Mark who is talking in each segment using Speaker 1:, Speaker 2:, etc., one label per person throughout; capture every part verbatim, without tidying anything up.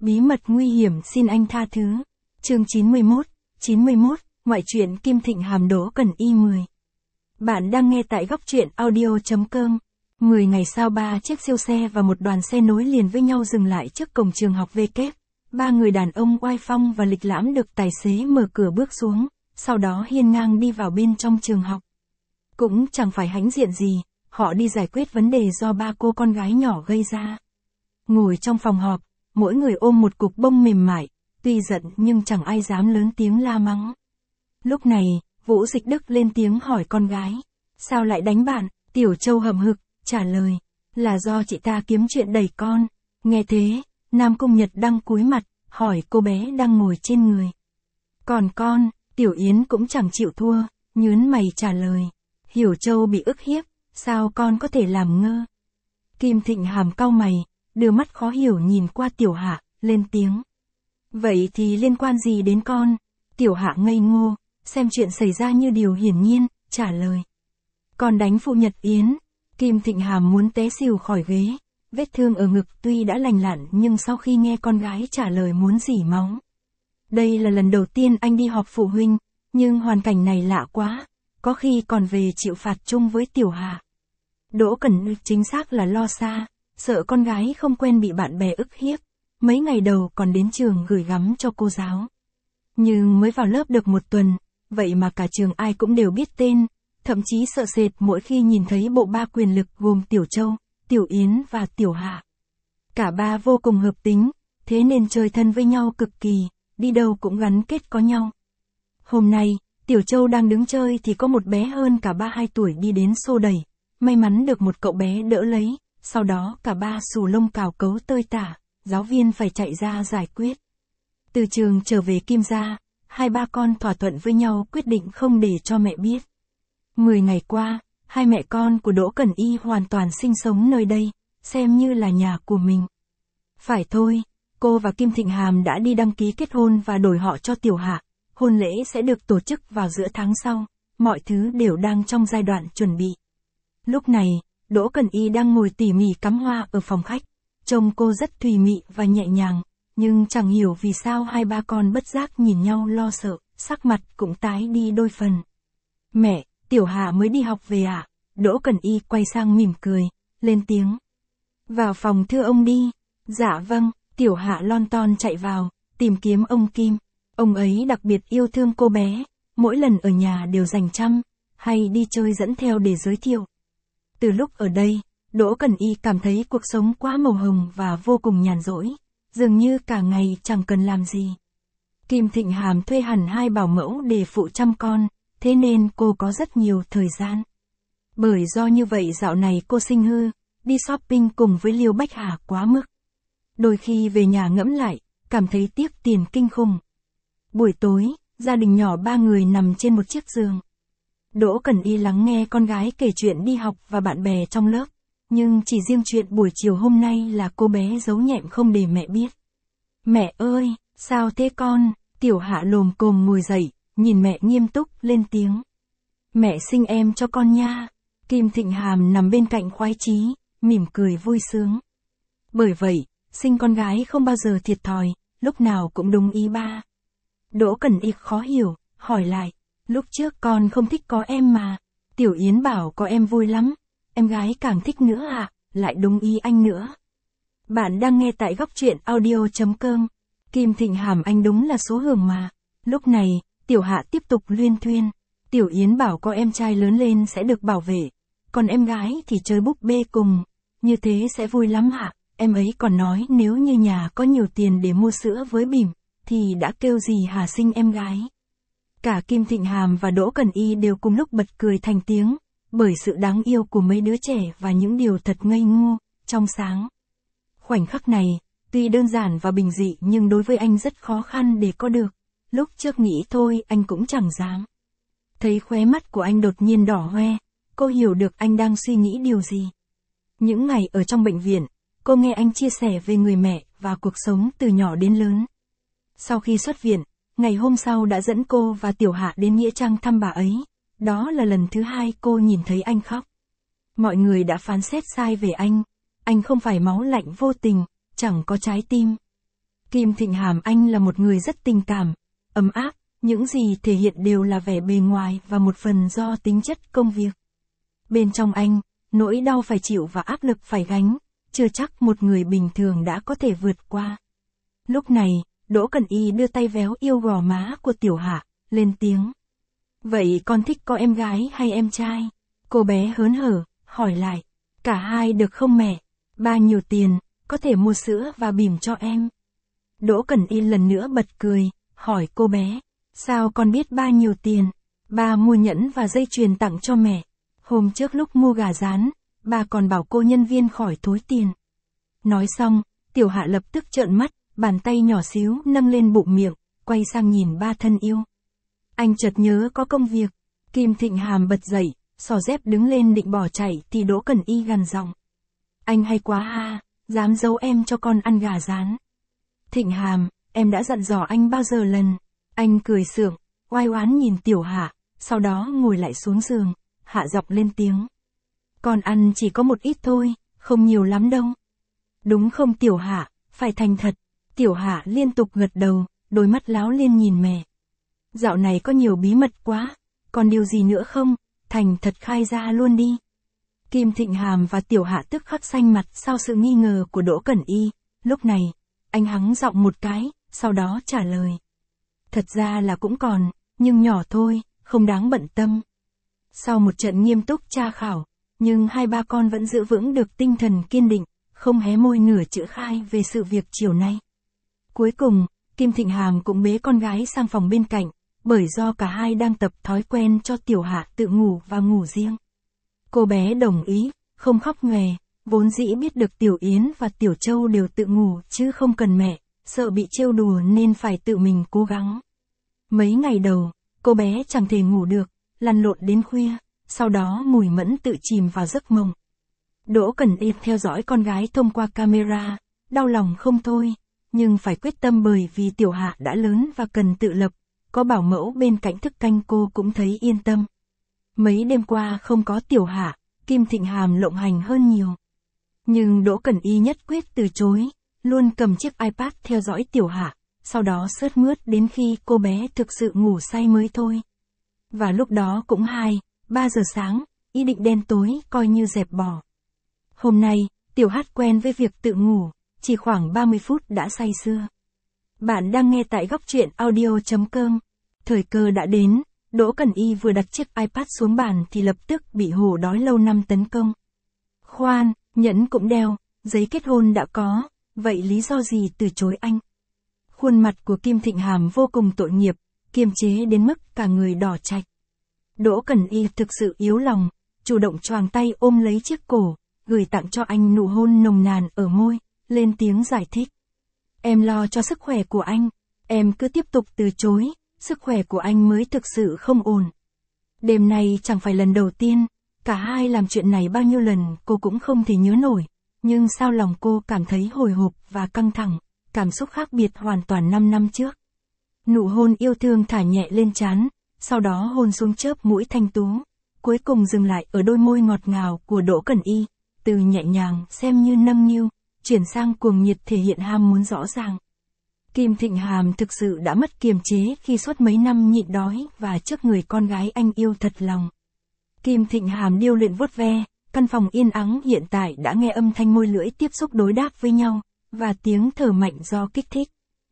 Speaker 1: Bí mật nguy hiểm xin anh tha thứ. Chương chín mươi mốt, chín mươi mốt, ngoại truyện Kim Thịnh Hàm Đỗ Cần Y mười. Bạn đang nghe tại góc truyện audio chấm com. mười ngày sau ba chiếc siêu xe và một đoàn xe nối liền với nhau dừng lại trước cổng trường học V kép. Ba người đàn ông oai phong và lịch lãm được tài xế mở cửa bước xuống, sau đó hiên ngang đi vào bên trong trường học. Cũng chẳng phải hãnh diện gì, họ đi giải quyết vấn đề do ba cô con gái nhỏ gây ra. Ngồi trong phòng họp, mỗi người ôm một cục bông mềm mại, tuy giận nhưng chẳng ai dám lớn tiếng la mắng. Lúc này, Vũ Dịch Đức lên tiếng hỏi con gái. Sao lại đánh bạn? Tiểu Châu hậm hực, trả lời. Là do chị ta kiếm chuyện đẩy con. Nghe thế, Nam Cung Nhật Đăng cúi mặt, hỏi cô bé đang ngồi trên người. Còn con, Tiểu Yến cũng chẳng chịu thua, nhớn mày trả lời. Hiểu Châu bị ức hiếp, sao con có thể làm ngơ? Kim Thịnh Hàm cau mày, đưa mắt khó hiểu nhìn qua Tiểu Hạ, lên tiếng. Vậy thì liên quan gì đến con? Tiểu Hạ ngây ngô, xem chuyện xảy ra như điều hiển nhiên, trả lời. Con đánh phụ Nhật Yến. Kim Thịnh Hàm muốn té xỉu khỏi ghế, vết thương ở ngực tuy đã lành lặn nhưng sau khi nghe con gái trả lời muốn rỉ máu. Đây là lần đầu tiên anh đi họp phụ huynh, nhưng hoàn cảnh này lạ quá, có khi còn về chịu phạt chung với Tiểu Hạ. Đỗ Cẩn chính xác là lo xa, sợ con gái không quen bị bạn bè ức hiếp, mấy ngày đầu còn đến trường gửi gắm cho cô giáo. Nhưng mới vào lớp được một tuần, vậy mà cả trường ai cũng đều biết tên, thậm chí sợ sệt mỗi khi nhìn thấy bộ ba quyền lực gồm Tiểu Châu, Tiểu Yến và Tiểu Hạ. Cả ba vô cùng hợp tính, thế nên chơi thân với nhau cực kỳ, đi đâu cũng gắn kết có nhau. Hôm nay, Tiểu Châu đang đứng chơi thì có một bé hơn cả ba hai tuổi đi đến xô đẩy, may mắn được một cậu bé đỡ lấy, sau đó cả ba xù lông cào cấu tơi tả, giáo viên phải chạy ra giải quyết. Từ trường trở về Kim gia, hai ba con thỏa thuận với nhau quyết định không để cho mẹ biết. Mười ngày qua, hai mẹ con của Đỗ Cẩn Y hoàn toàn sinh sống nơi đây, xem như là nhà của mình. Phải thôi, cô và Kim Thịnh Hàm đã đi đăng ký kết hôn và đổi họ cho Tiểu Hạ, hôn lễ sẽ được tổ chức vào giữa tháng sau, mọi thứ đều đang trong giai đoạn chuẩn bị. Lúc này, Đỗ Cẩn Y đang ngồi tỉ mỉ cắm hoa ở phòng khách, trông cô rất thùy mị và nhẹ nhàng, nhưng chẳng hiểu vì sao hai ba con bất giác nhìn nhau lo sợ, sắc mặt cũng tái đi đôi phần. Mẹ, Tiểu Hạ mới đi học về ạ? À? Đỗ Cẩn Y quay sang mỉm cười, lên tiếng. Vào phòng thưa ông đi. Dạ vâng, Tiểu Hạ lon ton chạy vào, tìm kiếm ông Kim. Ông ấy đặc biệt yêu thương cô bé, mỗi lần ở nhà đều dành chăm, hay đi chơi dẫn theo để giới thiệu. Từ lúc ở đây, Đỗ Cẩn Y cảm thấy cuộc sống quá màu hồng và vô cùng nhàn rỗi, dường như cả ngày chẳng cần làm gì. Kim Thịnh Hàm thuê hẳn hai bảo mẫu để phụ chăm con, thế nên cô có rất nhiều thời gian. Bởi do như vậy dạo này cô sinh hư, đi shopping cùng với Liêu Bách Hà quá mức. Đôi khi về nhà ngẫm lại, cảm thấy tiếc tiền kinh khủng. Buổi tối, gia đình nhỏ ba người nằm trên một chiếc giường. Đỗ Cẩn Y lắng nghe con gái kể chuyện đi học và bạn bè trong lớp, nhưng chỉ riêng chuyện buổi chiều hôm nay là cô bé giấu nhẹm không để mẹ biết. Mẹ ơi, sao thế con? Tiểu Hạ lồm cồm ngồi dậy, nhìn mẹ nghiêm túc, lên tiếng. Mẹ sinh em cho con nha. Kim Thịnh Hàm nằm bên cạnh khoái chí, mỉm cười vui sướng. Bởi vậy, sinh con gái không bao giờ thiệt thòi, lúc nào cũng đúng ý ba. Đỗ Cẩn Y khó hiểu, hỏi lại. Lúc trước con không thích có em mà. Tiểu Yến bảo có em vui lắm. Em gái càng thích nữa à, lại đúng ý anh nữa. Bạn đang nghe tại góc truyện audio chấm com. Kim Thịnh Hàm anh đúng là số hưởng mà. Lúc này, Tiểu Hạ tiếp tục luyên thuyên. Tiểu Yến bảo có em trai lớn lên sẽ được bảo vệ, còn em gái thì chơi búp bê cùng, như thế sẽ vui lắm ạ. Em ấy còn nói nếu như nhà có nhiều tiền để mua sữa với bỉm, thì đã kêu gì hả sinh em gái. Cả Kim Thịnh Hàm và Đỗ Cẩn Y đều cùng lúc bật cười thành tiếng, bởi sự đáng yêu của mấy đứa trẻ và những điều thật ngây ngô, trong sáng. Khoảnh khắc này, tuy đơn giản và bình dị nhưng đối với anh rất khó khăn để có được. Lúc trước nghĩ thôi anh cũng chẳng dám. Thấy khóe mắt của anh đột nhiên đỏ hoe, cô hiểu được anh đang suy nghĩ điều gì. Những ngày ở trong bệnh viện, cô nghe anh chia sẻ về người mẹ và cuộc sống từ nhỏ đến lớn. Sau khi xuất viện, ngày hôm sau đã dẫn cô và Tiểu Hạ đến Nghĩa Trang thăm bà ấy. Đó là lần thứ hai cô nhìn thấy anh khóc. Mọi người đã phán xét sai về anh. Anh không phải máu lạnh vô tình, chẳng có trái tim. Kim Thịnh Hàm anh là một người rất tình cảm, ấm áp, những gì thể hiện đều là vẻ bề ngoài và một phần do tính chất công việc. Bên trong anh, nỗi đau phải chịu và áp lực phải gánh, chưa chắc một người bình thường đã có thể vượt qua. Lúc này, Đỗ Cẩn Y đưa tay véo yêu gò má của Tiểu Hạ, lên tiếng. Vậy con thích có em gái hay em trai? Cô bé hớn hở, hỏi lại. Cả hai được không mẹ? Ba nhiều tiền, có thể mua sữa và bỉm cho em. Đỗ Cẩn Y lần nữa bật cười, hỏi cô bé. Sao con biết ba nhiều tiền? Ba mua nhẫn và dây chuyền tặng cho mẹ. Hôm trước lúc mua gà rán, ba còn bảo cô nhân viên khỏi thối tiền. Nói xong, Tiểu Hạ lập tức trợn mắt, bàn tay nhỏ xíu nâng lên bụng miệng, quay sang nhìn ba thân yêu. Anh chợt nhớ có công việc. Kim Thịnh Hàm bật dậy, xỏ dép đứng lên định bỏ chạy thì Đỗ Cẩn Y gằn giọng. Anh hay quá ha, dám giấu em cho con ăn gà rán. Thịnh Hàm, em đã dặn dò anh bao giờ lần. Anh cười sượng, oai oán nhìn Tiểu Hạ, sau đó ngồi lại xuống giường, hạ giọng lên tiếng. Con ăn chỉ có một ít thôi, không nhiều lắm đâu. Đúng không Tiểu Hạ, phải thành thật. Tiểu Hạ liên tục gật đầu, đôi mắt láo liên nhìn mẹ. Dạo này có nhiều bí mật quá, còn điều gì nữa không, thành thật khai ra luôn đi. Kim Thịnh Hàm và Tiểu Hạ tức khắc xanh mặt sau sự nghi ngờ của Đỗ Cẩn Y, lúc này, anh hắng giọng một cái, sau đó trả lời. Thật ra là cũng còn, nhưng nhỏ thôi, không đáng bận tâm. Sau một trận nghiêm túc tra khảo, nhưng hai ba con vẫn giữ vững được tinh thần kiên định, không hé môi nửa chữ khai về sự việc chiều nay. Cuối cùng, Kim Thịnh Hàm cũng bế con gái sang phòng bên cạnh, bởi do cả hai đang tập thói quen cho Tiểu Hạ tự ngủ và ngủ riêng. Cô bé đồng ý, không khóc nhòe, vốn dĩ biết được Tiểu Yến và Tiểu Châu đều tự ngủ chứ không cần mẹ, sợ bị trêu đùa nên phải tự mình cố gắng. Mấy ngày đầu, cô bé chẳng thể ngủ được, lăn lộn đến khuya, sau đó Mùi Mẫn tự chìm vào giấc mộng. Đỗ Cẩn Y theo dõi con gái thông qua camera, đau lòng không thôi, nhưng phải quyết tâm bởi vì Tiểu Hạ đã lớn và cần tự lập, có bảo mẫu bên cạnh thức canh cô cũng thấy yên tâm. Mấy đêm qua không có Tiểu Hạ, Kim Thịnh Hàm lộng hành hơn nhiều. Nhưng Đỗ Cẩn Y nhất quyết từ chối, luôn cầm chiếc iPad theo dõi Tiểu Hạ, sau đó sướt mướt đến khi cô bé thực sự ngủ say mới thôi. Và lúc đó cũng hai, ba giờ sáng, ý định đen tối coi như dẹp bỏ. Hôm nay, Tiểu Hát quen với việc tự ngủ, chỉ khoảng ba mươi phút đã say sưa. Bạn đang nghe tại góc truyện audio chấm com. Thời cơ đã đến, Đỗ Cẩn Y vừa đặt chiếc iPad xuống bàn thì lập tức bị hổ đói lâu năm tấn công. Khoan, nhẫn cũng đeo, giấy kết hôn đã có, vậy lý do gì từ chối anh? Khuôn mặt của Kim Thịnh Hàm vô cùng tội nghiệp, kiềm chế đến mức cả người đỏ chạch. Đỗ Cẩn Y thực sự yếu lòng, chủ động choàng tay ôm lấy chiếc cổ, gửi tặng cho anh nụ hôn nồng nàn ở môi, lên tiếng giải thích. Em lo cho sức khỏe của anh, em cứ tiếp tục từ chối, sức khỏe của anh mới thực sự không ổn. Đêm nay chẳng phải lần đầu tiên, cả hai làm chuyện này bao nhiêu lần cô cũng không thể nhớ nổi, nhưng sao lòng cô cảm thấy hồi hộp và căng thẳng, cảm xúc khác biệt hoàn toàn năm năm trước. Nụ hôn yêu thương thả nhẹ lên trán, sau đó hôn xuống chớp mũi thanh tú, cuối cùng dừng lại ở đôi môi ngọt ngào của Đỗ Cẩn Y, từ nhẹ nhàng xem như nâng niu, chuyển sang cuồng nhiệt thể hiện ham muốn rõ ràng. Kim Thịnh Hàm thực sự đã mất kiềm chế khi suốt mấy năm nhịn đói và trước người con gái anh yêu thật lòng. Kim Thịnh Hàm điêu luyện vuốt ve, căn phòng yên ắng hiện tại đã nghe âm thanh môi lưỡi tiếp xúc đối đáp với nhau, và tiếng thở mạnh do kích thích.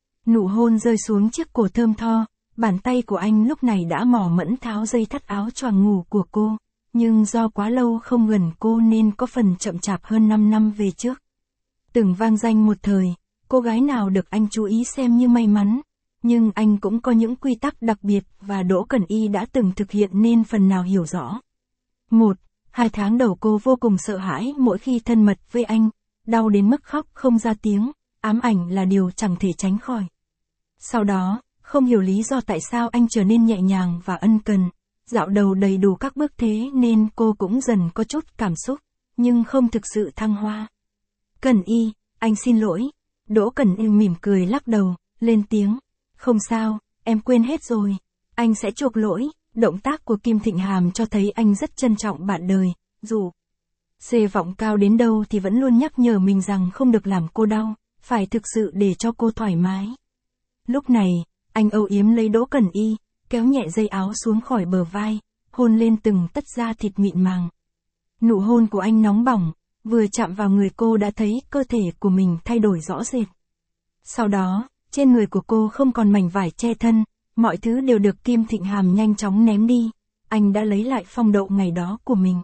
Speaker 1: Nụ hôn rơi xuống chiếc cổ thơm tho, bàn tay của anh lúc này đã mỏ mẫn tháo dây thắt áo choàng ngủ của cô, nhưng do quá lâu không gần cô nên có phần chậm chạp hơn năm năm về trước. Từng vang danh một thời, cô gái nào được anh chú ý xem như may mắn, nhưng anh cũng có những quy tắc đặc biệt và Đỗ Cẩn Y đã từng thực hiện nên phần nào hiểu rõ. Một, hai tháng đầu cô vô cùng sợ hãi mỗi khi thân mật với anh, đau đến mức khóc không ra tiếng, ám ảnh là điều chẳng thể tránh khỏi. Sau đó, không hiểu lý do tại sao anh trở nên nhẹ nhàng và ân cần, dạo đầu đầy đủ các bước thế nên cô cũng dần có chút cảm xúc, nhưng không thực sự thăng hoa. Cẩn Y, anh xin lỗi. Đỗ Cẩn Y mỉm cười lắc đầu, lên tiếng. Không sao, em quên hết rồi. Anh sẽ chuộc lỗi. Động tác của Kim Thịnh Hàm cho thấy anh rất trân trọng bạn đời, dù xê vọng cao đến đâu thì vẫn luôn nhắc nhở mình rằng không được làm cô đau, phải thực sự để cho cô thoải mái. Lúc này, anh âu yếm lấy Đỗ Cẩn Y, kéo nhẹ dây áo xuống khỏi bờ vai, hôn lên từng tấc da thịt mịn màng. Nụ hôn của anh nóng bỏng, vừa chạm vào người cô đã thấy cơ thể của mình thay đổi rõ rệt. Sau đó, trên người của cô không còn mảnh vải che thân, mọi thứ đều được Kim Thịnh Hàm nhanh chóng ném đi, anh đã lấy lại phong độ ngày đó của mình.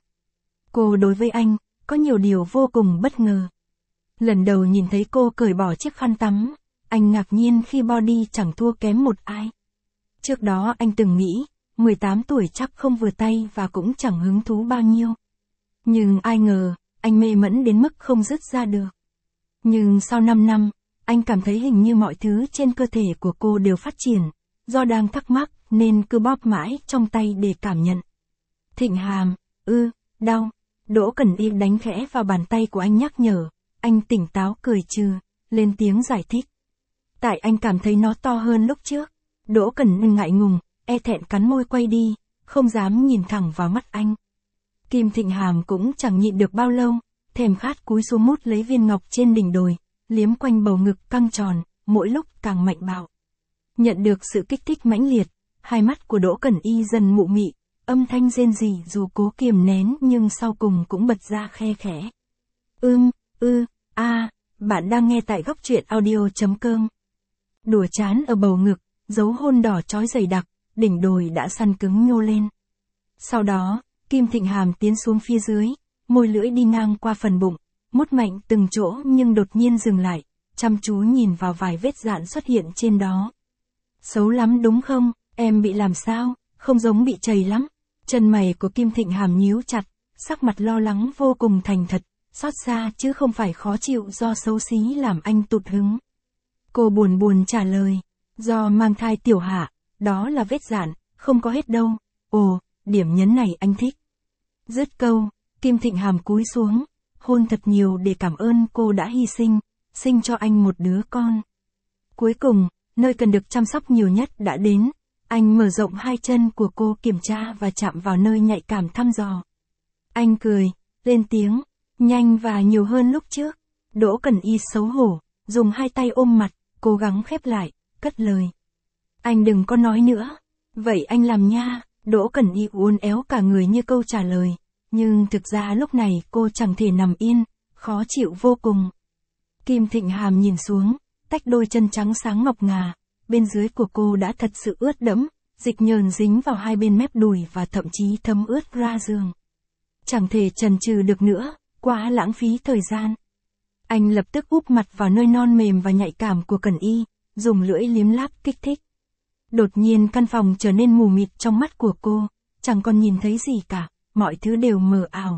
Speaker 1: Cô đối với anh, có nhiều điều vô cùng bất ngờ. Lần đầu nhìn thấy cô cởi bỏ chiếc khăn tắm, anh ngạc nhiên khi body chẳng thua kém một ai. Trước đó anh từng nghĩ, mười tám tuổi chắc không vừa tay và cũng chẳng hứng thú bao nhiêu. Nhưng ai ngờ, anh mê mẫn đến mức không dứt ra được. Nhưng sau năm năm, anh cảm thấy hình như mọi thứ trên cơ thể của cô đều phát triển, do đang thắc mắc nên cứ bóp mãi trong tay để cảm nhận. Thịnh Hàm, ư, đau. Đỗ Cẩn Y đánh khẽ vào bàn tay của anh nhắc nhở, anh tỉnh táo cười trừ, lên tiếng giải thích. Tại anh cảm thấy nó to hơn lúc trước. Đỗ Cẩn Y ngại ngùng, e thẹn cắn môi quay đi, không dám nhìn thẳng vào mắt anh. Kim Thịnh Hàm cũng chẳng nhịn được bao lâu, thèm khát cúi xuống mút lấy viên ngọc trên đỉnh đồi, liếm quanh bầu ngực căng tròn, mỗi lúc càng mạnh bạo. Nhận được sự kích thích mãnh liệt, hai mắt của Đỗ Cẩn Y dần mụ mị, âm thanh rên rỉ dù cố kiềm nén nhưng sau cùng cũng bật ra khe khẽ. Ưm, ư, a, bạn đang nghe tại góc truyện audio chấm com. Đùa chán ở bầu ngực, dấu hôn đỏ chói dày đặc, đỉnh đồi đã săn cứng nhô lên. Sau đó, Kim Thịnh Hàm tiến xuống phía dưới, môi lưỡi đi ngang qua phần bụng, mút mạnh từng chỗ nhưng đột nhiên dừng lại, chăm chú nhìn vào vài vết dạn xuất hiện trên đó. Xấu lắm đúng không, em bị làm sao, không giống bị chày lắm. Chân mày của Kim Thịnh Hàm nhíu chặt, sắc mặt lo lắng vô cùng thành thật, xót xa chứ không phải khó chịu do xấu xí làm anh tụt hứng. Cô buồn buồn trả lời, do mang thai tiểu hạ, đó là vết dạn, không có hết đâu. Ồ, điểm nhấn này anh thích. Dứt câu, Kim Thịnh Hàm cúi xuống, hôn thật nhiều để cảm ơn cô đã hy sinh, sinh cho anh một đứa con. Cuối cùng, nơi cần được chăm sóc nhiều nhất đã đến, anh mở rộng hai chân của cô kiểm tra và chạm vào nơi nhạy cảm thăm dò. Anh cười, lên tiếng, nhanh và nhiều hơn lúc trước. Đỗ Cẩn Y xấu hổ, dùng hai tay ôm mặt, cố gắng khép lại, cất lời. Anh đừng có nói nữa. Vậy anh làm nha. Đỗ Cẩn Y uốn éo cả người như câu trả lời, nhưng thực ra lúc này cô chẳng thể nằm yên, khó chịu vô cùng. Kim Thịnh Hàm nhìn xuống, tách đôi chân trắng sáng ngọc ngà, bên dưới của cô đã thật sự ướt đẫm, dịch nhờn dính vào hai bên mép đùi và thậm chí thấm ướt ra giường. Chẳng thể chần chừ được nữa, quá lãng phí thời gian. Anh lập tức úp mặt vào nơi non mềm và nhạy cảm của Cẩn Y, dùng lưỡi liếm láp kích thích. Đột nhiên căn phòng trở nên mù mịt trong mắt của cô, chẳng còn nhìn thấy gì cả, mọi thứ đều mờ ảo.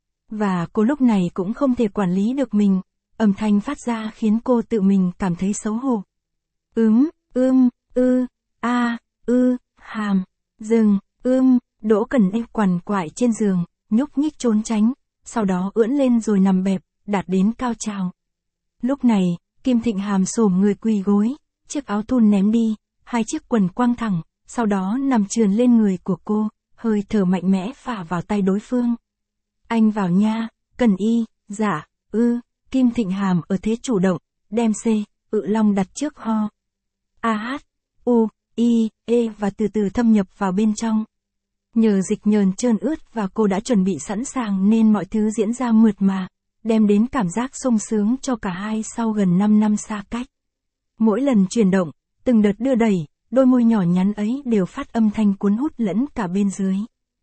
Speaker 1: Và cô lúc này cũng không thể quản lý được mình, âm thanh phát ra khiến cô tự mình cảm thấy xấu hổ. Ướm, ưm, ư, a, ư, hàm, dừng, ưm, Đỗ Cẩn Y quằn quại trên giường, nhúc nhích trốn tránh, sau đó ưỡn lên rồi nằm bẹp, đạt đến cao trào. Lúc này, Kim Thịnh Hàm xổm người quỳ gối, chiếc áo thun ném đi, hai chiếc quần quăng thẳng, sau đó nằm trườn lên người của cô, hơi thở mạnh mẽ phả vào tay đối phương. Anh vào nha, Cẩn Y, dạ, ư, Kim Thịnh Hàm ở thế chủ động, đem C, ự long đặt trước ho. A H, U, I, E và từ từ thâm nhập vào bên trong. Nhờ dịch nhờn trơn ướt và cô đã chuẩn bị sẵn sàng nên mọi thứ diễn ra mượt mà, đem đến cảm giác sung sướng cho cả hai sau gần năm năm xa cách. Mỗi lần chuyển động, từng đợt đưa đẩy, đôi môi nhỏ nhắn ấy đều phát âm thanh cuốn hút lẫn cả bên dưới.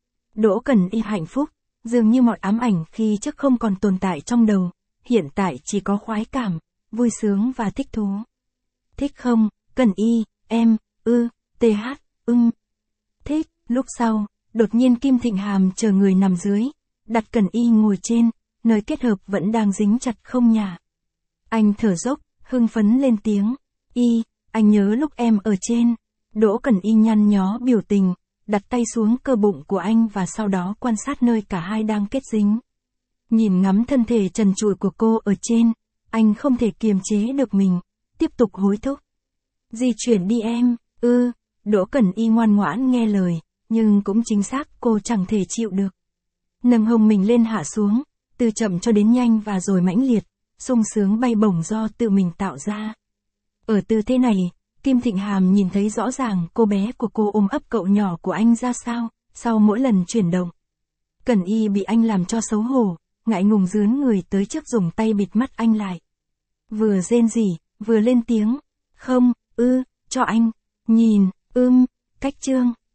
Speaker 1: Đỗ Cẩn Y hạnh phúc, dường như mọi ám ảnh khi trước không còn tồn tại trong đầu, hiện tại chỉ có khoái cảm, vui sướng và thích thú. Thích không, Cẩn Y, em, ư, th, ưng. Thích, lúc sau, đột nhiên Kim Thịnh Hàm chờ người nằm dưới, đặt Cẩn Y ngồi trên, nơi kết hợp vẫn đang dính chặt không nhả. Anh thở dốc, hưng phấn lên tiếng, Y, anh nhớ lúc em ở trên. Đỗ Cẩn Y nhăn nhó biểu tình, đặt tay xuống cơ bụng của anh và sau đó quan sát nơi cả hai đang kết dính. Nhìn ngắm thân thể trần trụi của cô ở trên, anh không thể kiềm chế được mình, tiếp tục hối thúc. Di chuyển đi em, ư, Đỗ Cẩn Y ngoan ngoãn nghe lời, nhưng cũng chính xác cô chẳng thể chịu được. Nâng hông mình lên hạ xuống, từ chậm cho đến nhanh và rồi mãnh liệt, sung sướng bay bổng do tự mình tạo ra. Ở tư thế này, Kim Thịnh Hàm nhìn thấy rõ ràng cô bé của cô ôm ấp cậu nhỏ của anh ra sao, sau mỗi lần chuyển động. Cẩn Y bị anh làm cho xấu hổ, ngại ngùng dướn người tới trước dùng tay bịt mắt anh lại. Vừa rên rỉ, vừa lên tiếng, không, ư, cho anh, nhìn, ưm, cách trương,